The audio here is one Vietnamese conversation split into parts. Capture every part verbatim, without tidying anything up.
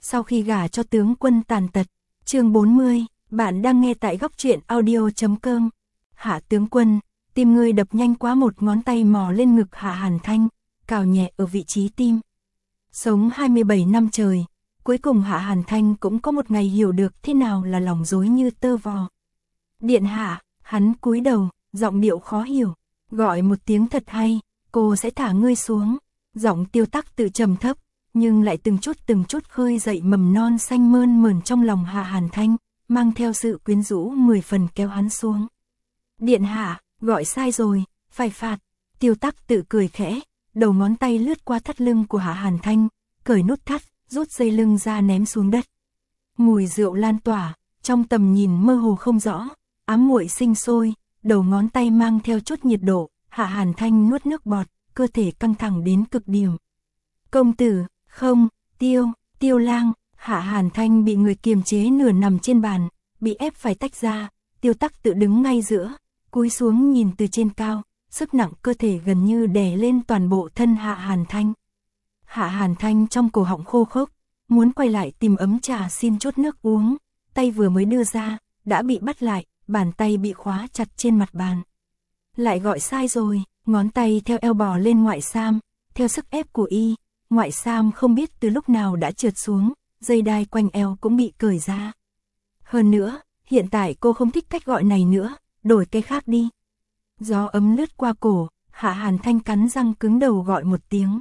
sau khi gả cho tướng quân tàn tật. Chương bốn mươi, bạn đang nghe tại góc truyện audio chấm com. Hạ tướng quân, tim ngươi đập nhanh quá, một ngón tay mò lên ngực Hạ Hàn Thanh, cào nhẹ ở vị trí tim. Sống hai mươi bảy năm trời, cuối cùng Hạ Hàn Thanh cũng có một ngày hiểu được thế nào là lòng dối như tơ vò. Điện hạ, hắn cúi đầu, giọng điệu khó hiểu, gọi một tiếng thật hay, cô sẽ thả ngươi xuống. Giọng Tiêu Tắc tự trầm thấp, nhưng lại từng chút từng chút khơi dậy mầm non xanh mơn mởn trong lòng Hạ Hàn Thanh, mang theo sự quyến rũ mười phần kéo hắn xuống. Điện hạ, gọi sai rồi, phải phạt. Tiêu Tắc tự cười khẽ, đầu ngón tay lướt qua thắt lưng của Hạ Hàn Thanh, cởi nút thắt, rút dây lưng ra ném xuống đất. Mùi rượu lan tỏa, trong tầm nhìn mơ hồ không rõ, ám muội sinh sôi, đầu ngón tay mang theo chút nhiệt độ, Hạ Hàn Thanh nuốt nước bọt, cơ thể căng thẳng đến cực điểm. Công tử, không, Tiêu, Tiêu Lang. Hạ Hàn Thanh bị người kiềm chế nửa nằm trên bàn, bị ép phải tách ra. Tiêu Tắc tự đứng ngay giữa, cúi xuống nhìn từ trên cao, sức nặng cơ thể gần như đè lên toàn bộ thân Hạ Hàn Thanh. Hạ Hàn Thanh trong cổ họng khô khốc, muốn quay lại tìm ấm trà xin chút nước uống, tay vừa mới đưa ra, đã bị bắt lại, bàn tay bị khóa chặt trên mặt bàn. Lại gọi sai rồi, ngón tay theo eo bò lên ngoại sam, theo sức ép của y, ngoại sam không biết từ lúc nào đã trượt xuống, dây đai quanh eo cũng bị cởi ra. Hơn nữa, hiện tại cô không thích cách gọi này nữa, đổi cái khác đi. Gió ấm lướt qua cổ, Hạ Hàn Thanh cắn răng cứng đầu gọi một tiếng.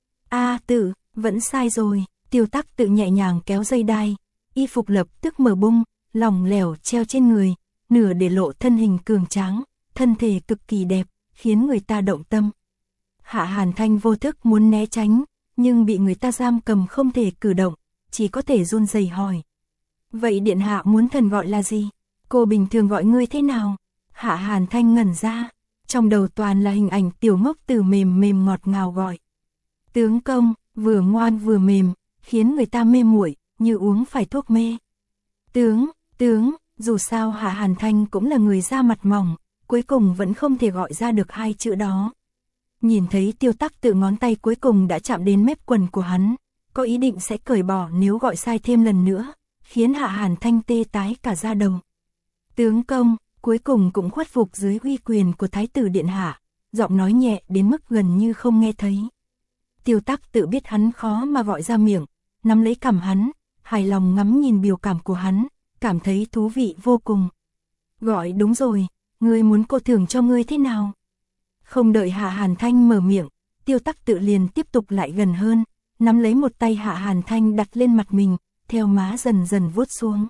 A à, tự, vẫn sai rồi. Tiêu Tắc tự nhẹ nhàng kéo dây đai, y phục lập tức mở bung, lỏng lẻo treo trên người, nửa để lộ thân hình cường tráng, thân thể cực kỳ đẹp, khiến người ta động tâm. Hạ Hàn Thanh vô thức muốn né tránh, nhưng bị người ta giam cầm không thể cử động, chỉ có thể run rẩy hỏi. Vậy điện hạ muốn thần gọi là gì? Cô bình thường gọi ngươi thế nào? Hạ Hàn Thanh ngẩn ra, trong đầu toàn là hình ảnh tiểu ngốc từ mềm mềm ngọt ngào gọi. Tướng công, vừa ngoan vừa mềm, khiến người ta mê muội, như uống phải thuốc mê. Tướng, tướng, dù sao Hạ Hàn Thanh cũng là người da mặt mỏng, cuối cùng vẫn không thể gọi ra được hai chữ đó. Nhìn thấy Tiêu Tắc tự ngón tay cuối cùng đã chạm đến mép quần của hắn, có ý định sẽ cởi bỏ nếu gọi sai thêm lần nữa, khiến Hạ Hàn Thanh tê tái cả da đầu. Tướng công, cuối cùng cũng khuất phục dưới uy quyền của Thái tử điện hạ, giọng nói nhẹ đến mức gần như không nghe thấy. Tiêu Tắc tự biết hắn khó mà gọi ra miệng, nắm lấy cằm hắn, hài lòng ngắm nhìn biểu cảm của hắn, cảm thấy thú vị vô cùng. Gọi đúng rồi, ngươi muốn cô thưởng cho ngươi thế nào? Không đợi Hạ Hàn Thanh mở miệng, Tiêu Tắc tự liền tiếp tục lại gần hơn, nắm lấy một tay Hạ Hàn Thanh đặt lên mặt mình, theo má dần dần vuốt xuống.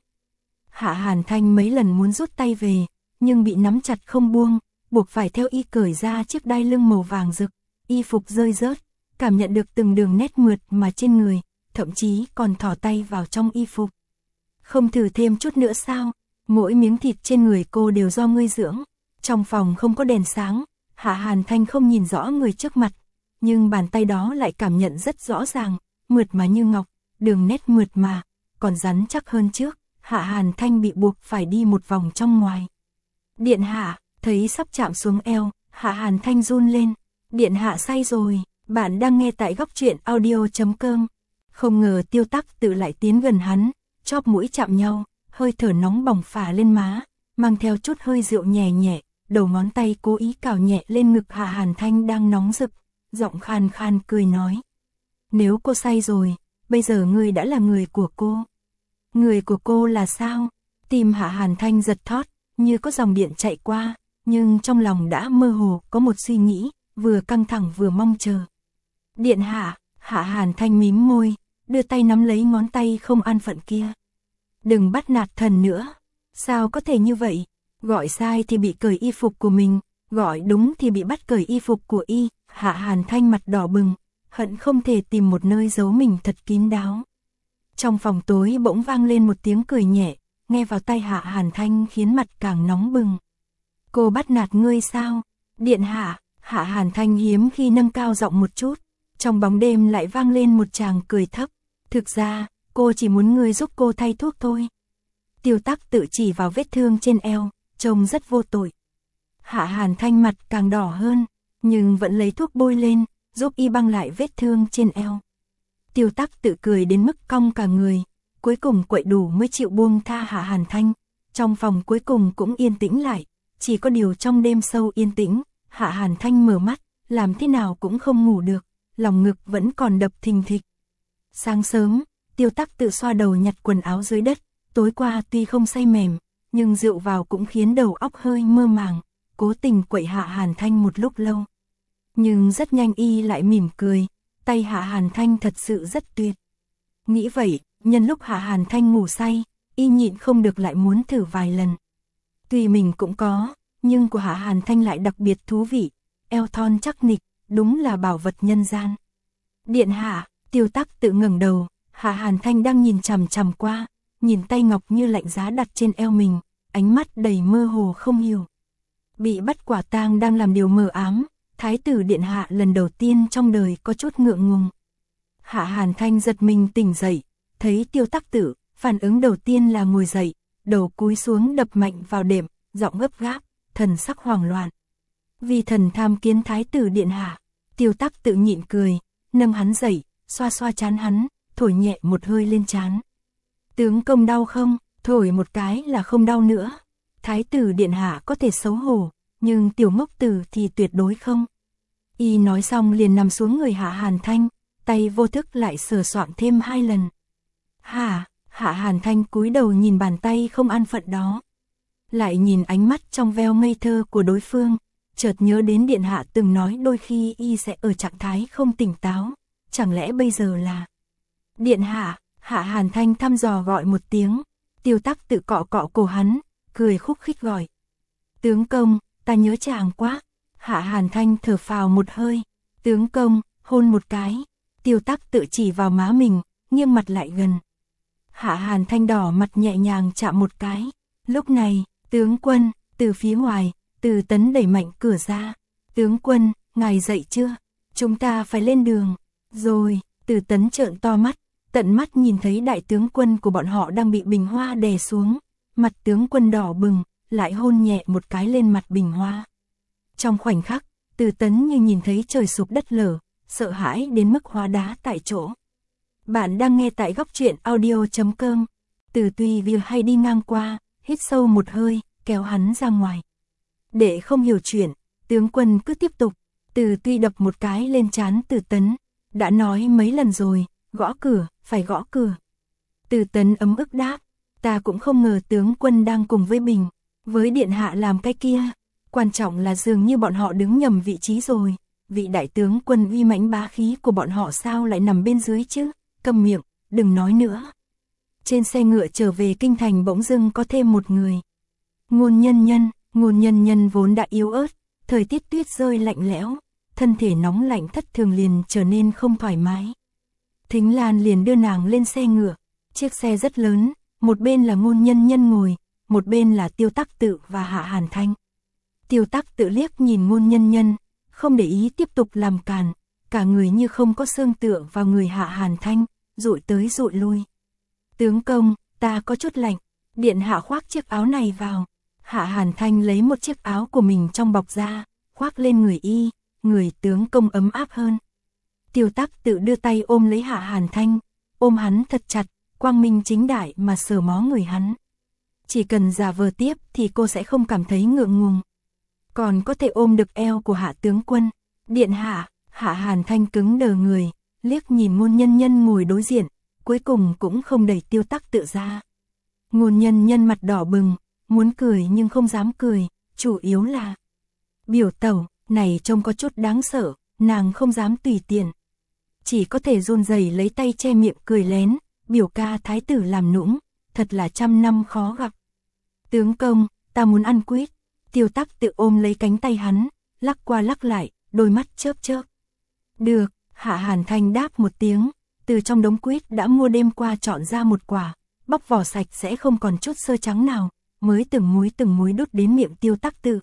Hạ Hàn Thanh mấy lần muốn rút tay về, nhưng bị nắm chặt không buông, buộc phải theo y cởi ra chiếc đai lưng màu vàng rực, y phục rơi rớt, cảm nhận được từng đường nét mượt mà trên người, thậm chí còn thò tay vào trong y phục. Không thử thêm chút nữa sao? Mỗi miếng thịt trên người cô đều do ngươi dưỡng. Trong phòng không có đèn sáng, Hạ Hàn Thanh không nhìn rõ người trước mặt, nhưng bàn tay đó lại cảm nhận rất rõ ràng, mượt mà như ngọc, đường nét mượt mà, còn rắn chắc hơn trước. Hạ Hàn Thanh bị buộc phải đi một vòng trong ngoài. Điện hạ, thấy sắp chạm xuống eo, Hạ Hàn Thanh run lên. Điện hạ say rồi, bạn đang nghe tại góc truyện audio chấm com. Không ngờ Tiêu Tắc tự lại tiến gần hắn, chóp mũi chạm nhau, hơi thở nóng bỏng phả lên má, mang theo chút hơi rượu nhẹ nhẹ, đầu ngón tay cố ý cào nhẹ lên ngực Hạ Hàn Thanh đang nóng rực, giọng khan khan cười nói. Nếu cô say rồi, bây giờ ngươi đã là người của cô. Người của cô là sao? Tim Hạ Hàn Thanh giật thót, như có dòng điện chạy qua, nhưng trong lòng đã mơ hồ có một suy nghĩ, vừa căng thẳng vừa mong chờ. Điện hạ, Hạ Hàn Thanh mím môi, đưa tay nắm lấy ngón tay không an phận kia. Đừng bắt nạt thần nữa. Sao có thể như vậy? Gọi sai thì bị cởi y phục của mình, gọi đúng thì bị bắt cởi y phục của y. Hạ Hàn Thanh mặt đỏ bừng, hận không thể tìm một nơi giấu mình thật kín đáo. Trong phòng tối bỗng vang lên một tiếng cười nhẹ, nghe vào tai Hạ Hàn Thanh khiến mặt càng nóng bừng. Cô bắt nạt ngươi sao? Điện hạ, Hạ Hàn Thanh hiếm khi nâng cao giọng một chút, trong bóng đêm lại vang lên một tràng cười thấp. Thực ra, cô chỉ muốn ngươi giúp cô thay thuốc thôi. Tiêu Tắc tự chỉ vào vết thương trên eo, trông rất vô tội. Hạ Hàn Thanh mặt càng đỏ hơn, nhưng vẫn lấy thuốc bôi lên, giúp y băng lại vết thương trên eo. Tiêu Tắc tự cười đến mức cong cả người, cuối cùng quậy đủ mới chịu buông tha Hạ Hàn Thanh. Trong phòng cuối cùng cũng yên tĩnh lại, chỉ có điều trong đêm sâu yên tĩnh, Hạ Hàn Thanh mở mắt, làm thế nào cũng không ngủ được, lòng ngực vẫn còn đập thình thịch. Sáng sớm, Tiêu Tắc tự xoa đầu nhặt quần áo dưới đất, tối qua tuy không say mềm, nhưng rượu vào cũng khiến đầu óc hơi mơ màng, cố tình quậy Hạ Hàn Thanh một lúc lâu. Nhưng rất nhanh y lại mỉm cười, tay Hạ Hàn Thanh thật sự rất tuyệt. Nghĩ vậy, nhân lúc Hạ Hàn Thanh ngủ say, y nhịn không được lại muốn thử vài lần. Tuy mình cũng có, nhưng của Hạ Hàn Thanh lại đặc biệt thú vị, eo thon chắc nịch, đúng là bảo vật nhân gian. Điện hạ, Tiêu Tắc tự ngẩng đầu, Hạ Hàn Thanh đang nhìn chằm chằm qua, nhìn tay ngọc như lạnh giá đặt trên eo mình, ánh mắt đầy mơ hồ không hiểu. Bị bắt quả tang đang làm điều mờ ám, Thái tử điện hạ lần đầu tiên trong đời có chút ngượng ngùng. Hạ Hàn Thanh giật mình tỉnh dậy, thấy Tiêu Tắc tự, phản ứng đầu tiên là ngồi dậy, đầu cúi xuống đập mạnh vào đệm, giọng gấp gáp, thần sắc hoảng loạn. Vì thần tham kiến Thái tử điện hạ, Tiêu Tắc tự nhịn cười, nâng hắn dậy, xoa xoa trán hắn, thổi nhẹ một hơi lên trán. Tướng công đau không? Thổi một cái là không đau nữa. Thái tử điện hạ có thể xấu hổ, nhưng tiểu ngốc tử thì tuyệt đối không. Y nói xong liền nằm xuống người Hạ Hàn Thanh, tay vô thức lại sờ soạng thêm hai lần. Hả? Hạ Hàn Thanh cúi đầu nhìn bàn tay không an phận đó. Lại nhìn ánh mắt trong veo ngây thơ của đối phương, chợt nhớ đến điện hạ từng nói đôi khi y sẽ ở trạng thái không tỉnh táo, chẳng lẽ bây giờ là... Điện hạ, Hạ Hàn Thanh thăm dò gọi một tiếng, Tiêu Tắc tự cọ cọ cổ hắn, cười khúc khích gọi. Tướng công, ta nhớ chàng quá. Hạ Hàn Thanh thở phào một hơi, tướng công, hôn một cái. Tiêu Tắc tự chỉ vào má mình, nghiêng mặt lại gần. Hạ Hàn Thanh đỏ mặt nhẹ nhàng chạm một cái. Lúc này, tướng quân, từ phía ngoài, Từ Tấn đẩy mạnh cửa ra. Tướng quân, ngài dậy chưa? Chúng ta phải lên đường. Rồi, Từ Tấn trợn to mắt, tận mắt nhìn thấy đại tướng quân của bọn họ đang bị Bình Hoa đè xuống. Mặt tướng quân đỏ bừng, lại hôn nhẹ một cái lên mặt Bình Hoa. Trong khoảnh khắc, Từ Tấn như nhìn thấy trời sụp đất lở, sợ hãi đến mức hóa đá tại chỗ. Bạn đang nghe tại góc truyện audio chấm com. Từ Tùy Viu hay đi ngang qua, hít sâu một hơi, kéo hắn ra ngoài. Để không hiểu chuyện, tướng quân cứ tiếp tục. Từ Tuy đập một cái lên trán Từ Tấn. Đã nói mấy lần rồi, gõ cửa, phải gõ cửa. Từ Tấn ấm ức đáp, ta cũng không ngờ tướng quân đang cùng với Bình, với điện hạ làm cái kia. Quan trọng là dường như bọn họ đứng nhầm vị trí rồi. Vị đại tướng quân uy mãnh bá khí của bọn họ sao lại nằm bên dưới chứ? Câm miệng, đừng nói nữa. Trên xe ngựa trở về kinh thành bỗng dưng có thêm một người. Ngôn Nhân Nhân, Ngôn Nhân Nhân vốn đã yếu ớt, thời tiết tuyết rơi lạnh lẽo, thân thể nóng lạnh thất thường liền trở nên không thoải mái. Thính Lan liền đưa nàng lên xe ngựa, chiếc xe rất lớn, một bên là Ngôn Nhân Nhân ngồi, một bên là Tiêu Tắc Tự và Hạ Hàn Thanh. Tiêu Tắc Tự liếc nhìn Ngôn Nhân Nhân, không để ý tiếp tục làm càn, cả người như không có xương tựa vào người Hạ Hàn Thanh, dụi tới dụi lui. Tướng công, ta có chút lạnh, điện hạ khoác chiếc áo này vào. Hạ Hàn Thanh lấy một chiếc áo của mình trong bọc ra, khoác lên người y, người tướng công ấm áp hơn. Tiêu Tắc Tự đưa tay ôm lấy Hạ Hàn Thanh, ôm hắn thật chặt, quang minh chính đại mà sờ mó người hắn. Chỉ cần giả vờ tiếp thì cô sẽ không cảm thấy ngượng ngùng. Còn có thể ôm được eo của Hạ tướng quân. Điện hạ, Hạ Hàn Thanh cứng đờ người, liếc nhìn Ngôn Nhân Nhân ngồi đối diện, cuối cùng cũng không đẩy Tiêu Tắc Tự ra. Ngôn Nhân Nhân mặt đỏ bừng, muốn cười nhưng không dám cười, chủ yếu là biểu tẩu này trông có chút đáng sợ, nàng không dám tùy tiện. Chỉ có thể run rẩy lấy tay che miệng cười lén, biểu ca thái tử làm nũng, thật là trăm năm khó gặp. Tướng công, ta muốn ăn quýt. Tiêu Tắc Tự ôm lấy cánh tay hắn, lắc qua lắc lại, đôi mắt chớp chớp. Được, Hạ Hàn Thanh đáp một tiếng, từ trong đống quýt đã mua đêm qua chọn ra một quả, bóc vỏ sạch sẽ không còn chút sơ trắng nào, mới từng múi từng múi đút đến miệng Tiêu Tắc Tự.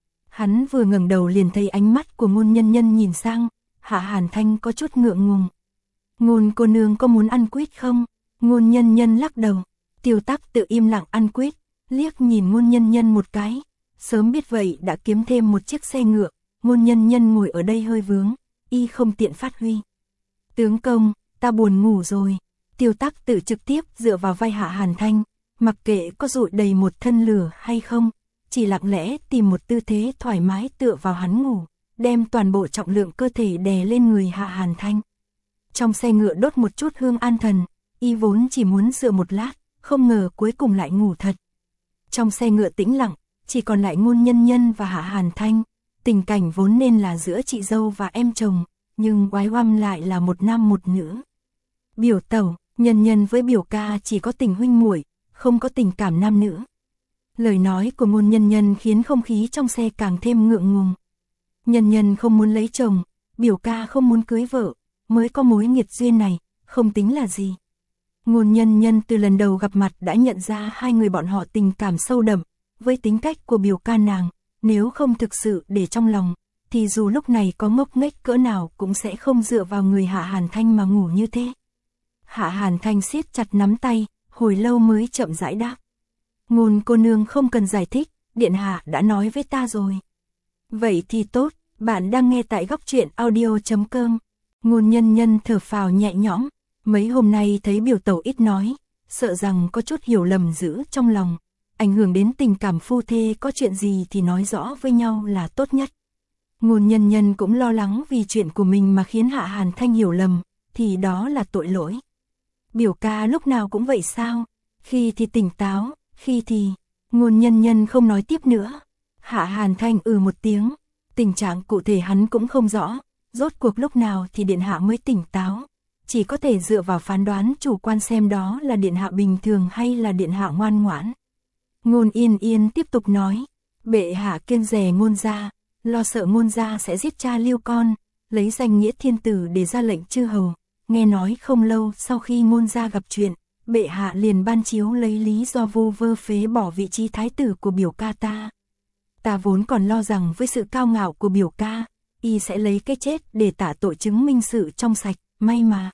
Hắn vừa ngẩng đầu liền thấy ánh mắt của Ngôn Nhân Nhân nhìn sang, Hạ Hàn Thanh có chút ngượng ngùng. Ngôn cô nương có muốn ăn quýt không? Ngôn Nhân Nhân lắc đầu. Tiêu Tắc Tự im lặng ăn quýt, liếc nhìn Ngôn Nhân Nhân một cái. Sớm biết vậy đã kiếm thêm một chiếc xe ngựa, Ngôn Nhân Nhân ngồi ở đây hơi vướng, y không tiện phát huy. Tướng công, ta buồn ngủ rồi. Tiêu Tắc Tự trực tiếp dựa vào vai Hạ Hàn Thanh, mặc kệ có dội đầy một thân lửa hay không, chỉ lặng lẽ tìm một tư thế thoải mái tựa vào hắn ngủ, đem toàn bộ trọng lượng cơ thể đè lên người Hạ Hàn Thanh. Trong xe ngựa đốt một chút hương an thần, y vốn chỉ muốn dựa một lát, không ngờ cuối cùng lại ngủ thật. Trong xe ngựa tĩnh lặng, chỉ còn lại Ngôn Nhân Nhân và Hạ Hàn Thanh, tình cảnh vốn nên là giữa chị dâu và em chồng, nhưng oái oăm lại là một nam một nữ. Biểu tẩu, Nhân Nhân với biểu ca chỉ có tình huynh muội, không có tình cảm nam nữ. Lời nói của Ngôn Nhân Nhân khiến không khí trong xe càng thêm ngượng ngùng. Nhân Nhân không muốn lấy chồng, biểu ca không muốn cưới vợ, mới có mối nghiệt duyên này, không tính là gì. Ngôn Nhân Nhân từ lần đầu gặp mặt đã nhận ra hai người bọn họ tình cảm sâu đậm, với tính cách của biểu ca nàng, nếu không thực sự để trong lòng, thì dù lúc này có ngốc nghếch cỡ nào cũng sẽ không dựa vào người Hạ Hàn Thanh mà ngủ như thế. Hạ Hàn Thanh siết chặt nắm tay, hồi lâu mới chậm rãi đáp. Ngôn cô nương không cần giải thích, điện hạ đã nói với ta rồi. Vậy thì tốt, bạn đang nghe tại góc truyện audio chấm com. Ngôn Nhân Nhân thở phào nhẹ nhõm, mấy hôm nay thấy biểu tẩu ít nói, sợ rằng có chút hiểu lầm giữ trong lòng, ảnh hưởng đến tình cảm phu thê, có chuyện gì thì nói rõ với nhau là tốt nhất. Ngôn Nhân Nhân cũng lo lắng vì chuyện của mình mà khiến Hạ Hàn Thanh hiểu lầm, thì đó là tội lỗi. Biểu ca lúc nào cũng vậy sao? Khi thì tỉnh táo, khi thì... Ngôn Nhân Nhân không nói tiếp nữa. Hạ Hàn Thanh ừ một tiếng, tình trạng cụ thể hắn cũng không rõ, rốt cuộc lúc nào thì điện hạ mới tỉnh táo, chỉ có thể dựa vào phán đoán chủ quan xem đó là điện hạ bình thường hay là điện hạ ngoan ngoãn. Ngôn Yên Yên tiếp tục nói, bệ hạ kiêng dè Ngôn gia, lo sợ Ngôn gia sẽ giết cha Liêu con, lấy danh nghĩa thiên tử để ra lệnh chư hầu. Nghe nói không lâu sau khi Ngôn gia gặp chuyện, bệ hạ liền ban chiếu lấy lý do vô vơ phế bỏ vị trí thái tử của biểu ca ta. Ta vốn còn lo rằng với sự cao ngạo của biểu ca, y sẽ lấy cái chết để tả tội chứng minh sự trong sạch, may mà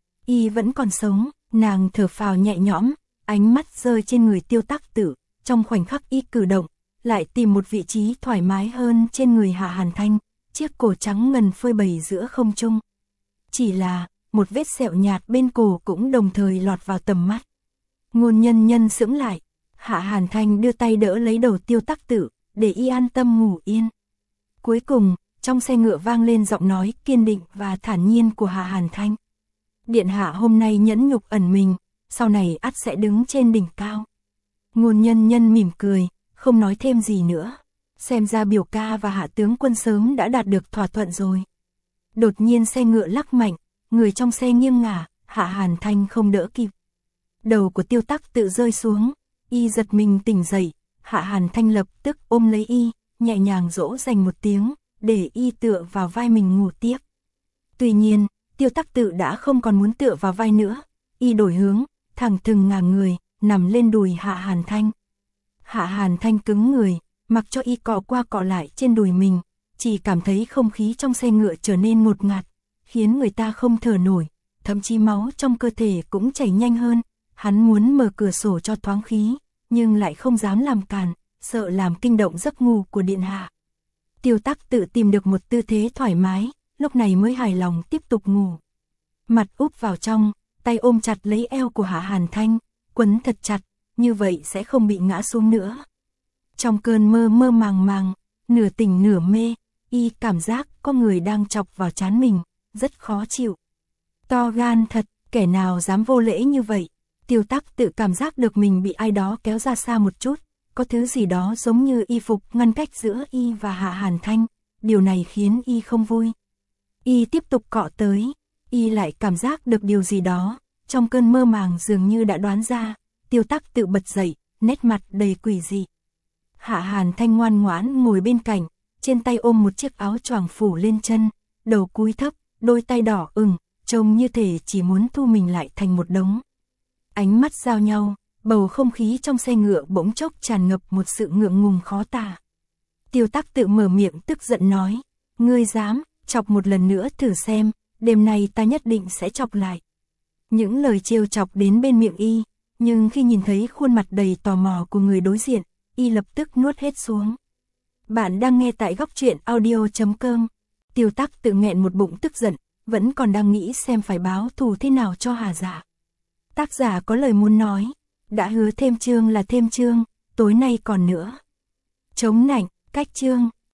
y vẫn còn sống. Nàng thở phào nhẹ nhõm, ánh mắt rơi trên người Tiêu Tắc Tử, trong khoảnh khắc y cử động, lại tìm một vị trí thoải mái hơn trên người Hạ Hàn Thanh, chiếc cổ trắng ngần phơi bày giữa không trung. Chỉ là, một vết sẹo nhạt bên cổ cũng đồng thời lọt vào tầm mắt. Ngôn Nhân Nhân sững lại, Hạ Hàn Thanh đưa tay đỡ lấy đầu Tiêu Tắc Tử, để y an tâm ngủ yên. Cuối cùng, trong xe ngựa vang lên giọng nói kiên định và thản nhiên của Hạ Hàn Thanh. Điện hạ hôm nay nhẫn nhục ẩn mình, sau này ắt sẽ đứng trên đỉnh cao. Ngôn Nhân Nhân mỉm cười, không nói thêm gì nữa. Xem ra biểu ca và Hạ tướng quân sớm đã đạt được thỏa thuận rồi. Đột nhiên xe ngựa lắc mạnh, người trong xe nghiêng ngả, Hạ Hàn Thanh không đỡ kịp. Đầu của Tiêu Tắc Tự rơi xuống, y giật mình tỉnh dậy, Hạ Hàn Thanh lập tức ôm lấy y, nhẹ nhàng dỗ dành một tiếng, để y tựa vào vai mình ngủ tiếp. Tuy nhiên, Tiêu Tắc Tự đã không còn muốn tựa vào vai nữa, y đổi hướng, thẳng thừng ngả người, nằm lên đùi Hạ Hàn Thanh. Hạ Hàn Thanh cứng người, mặc cho y cọ qua cọ lại trên đùi mình, chỉ cảm thấy không khí trong xe ngựa trở nên ngột ngạt, khiến người ta không thở nổi, thậm chí máu trong cơ thể cũng chảy nhanh hơn. Hắn muốn mở cửa sổ cho thoáng khí, nhưng lại không dám làm cản, sợ làm kinh động giấc ngủ của điện hạ. Tiêu Tắc Tự tìm được một tư thế thoải mái, lúc này mới hài lòng tiếp tục ngủ. Mặt úp vào trong, tay ôm chặt lấy eo của Hạ Hàn Thanh, quấn thật chặt, như vậy sẽ không bị ngã xuống nữa. Trong cơn mơ mơ màng màng, nửa tỉnh nửa mê, y cảm giác có người đang chọc vào trán mình, rất khó chịu. To gan thật, kẻ nào dám vô lễ như vậy. Tiêu Tắc Tự cảm giác được mình bị ai đó kéo ra xa một chút, có thứ gì đó giống như y phục ngăn cách giữa y và Hạ Hàn Thanh, điều này khiến y không vui. Y tiếp tục cọ tới, y lại cảm giác được điều gì đó, trong cơn mơ màng dường như đã đoán ra. Tiêu Tắc Tự bật dậy, nét mặt đầy quỷ dị. Hạ Hàn Thanh ngoan ngoãn ngồi bên cạnh, trên tay ôm một chiếc áo choàng phủ lên chân, đầu cúi thấp, đôi tay đỏ ửng, trông như thể chỉ muốn thu mình lại thành một đống. Ánh mắt giao nhau, bầu không khí trong xe ngựa bỗng chốc tràn ngập một sự ngượng ngùng khó tả. Tiêu Tắc Tự mở miệng tức giận nói, ngươi dám, chọc một lần nữa thử xem, đêm nay ta nhất định sẽ chọc lại. Những lời trêu chọc đến bên miệng y, nhưng khi nhìn thấy khuôn mặt đầy tò mò của người đối diện, y lập tức nuốt hết xuống. Bạn đang nghe tại góc truyện audio chấm com. Tiêu Tắc Tự nghẹn một bụng tức giận, vẫn còn đang nghĩ xem phải báo thù thế nào cho Hà Dạ. Tác giả có lời muốn nói, đã hứa thêm chương là thêm chương, tối nay còn nữa. Chống nạnh, cách chương.